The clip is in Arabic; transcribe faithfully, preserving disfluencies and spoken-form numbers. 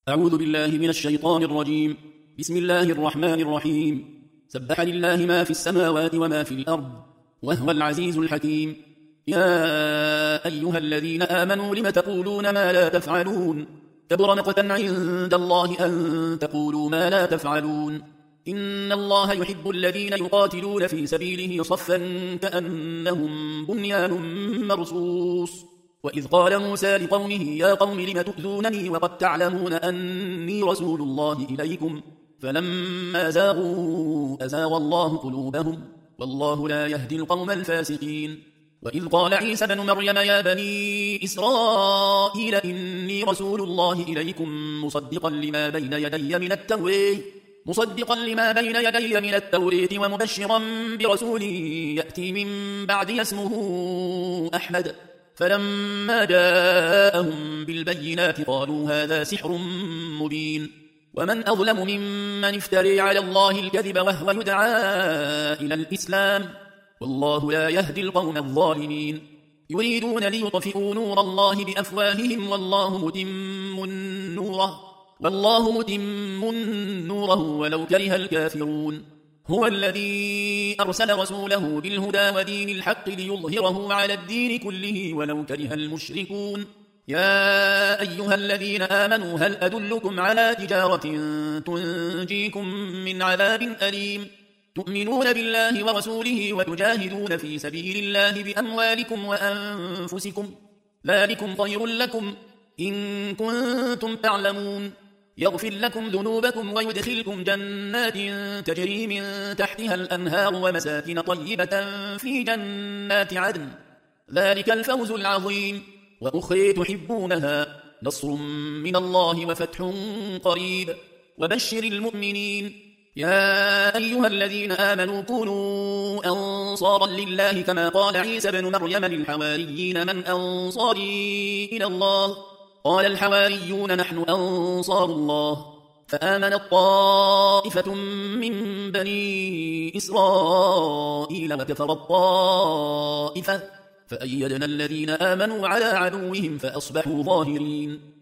أعوذ بالله من الشيطان الرجيم. بسم الله الرحمن الرحيم. سبح لله ما في السماوات وما في الأرض وهو العزيز الحكيم. يا أيها الذين آمنوا لم تقولون ما لا تفعلون كبر مقتا عند الله أن تقولوا ما لا تفعلون. إن الله يحب الذين يقاتلون في سبيله صفا كأنهم بنيان مرصوص. وإذ قال موسى لقومه يا قوم لم تؤذونني وقد تعلمون أني رسول الله إليكم فلما زاغوا أزاغ الله قلوبهم والله لا يهدي القوم الفاسقين. وإذ قال عيسى بن مريم يا بني إسرائيل إني رسول الله إليكم مصدقا لما بين يدي من التوراة مصدقا لما بين يدي من التوراة ومبشرا برسول يأتي من بعدي اسمه أحمد. فلما جاءهم بالبينات قالوا هذا سحر مبين. ومن أظلم ممن افتري على الله الكذب وهو يدعى إلى الإسلام والله لا يهدي القوم الظالمين. يريدون ليطفئوا نور الله بأفواههم والله متم نوره والله متم نوره ولو كره الكافرون. هو الذي أرسل رسوله بالهدى ودين الحق ليظهره على الدين كله ولو كره المشركون. يا أيها الذين آمنوا هل أدلكم على تجارة تنجيكم من عذاب أليم تؤمنون بالله ورسوله وتجاهدون في سبيل الله بأموالكم وأنفسكم ذلكم خير لكم إن كنتم تعلمون. يغفر لكم ذنوبكم ويدخلكم جنات تجري من تحتها الأنهار ومساكن طيبة في جنات عدن ذلك الفوز العظيم. وأخرى تحبونها نصر من الله وفتح قريب وبشر المؤمنين. يا أيها الذين آمنوا كونوا أنصارا لله كما قال عيسى بن مريم للحواريين من أنصاري إلى الله قال الحواريون نحن أنصار الله. فآمنت طائفة من بني إسرائيل وكفرت طائفة فأيدنا الذين آمنوا على عدوهم فأصبحوا ظاهرين.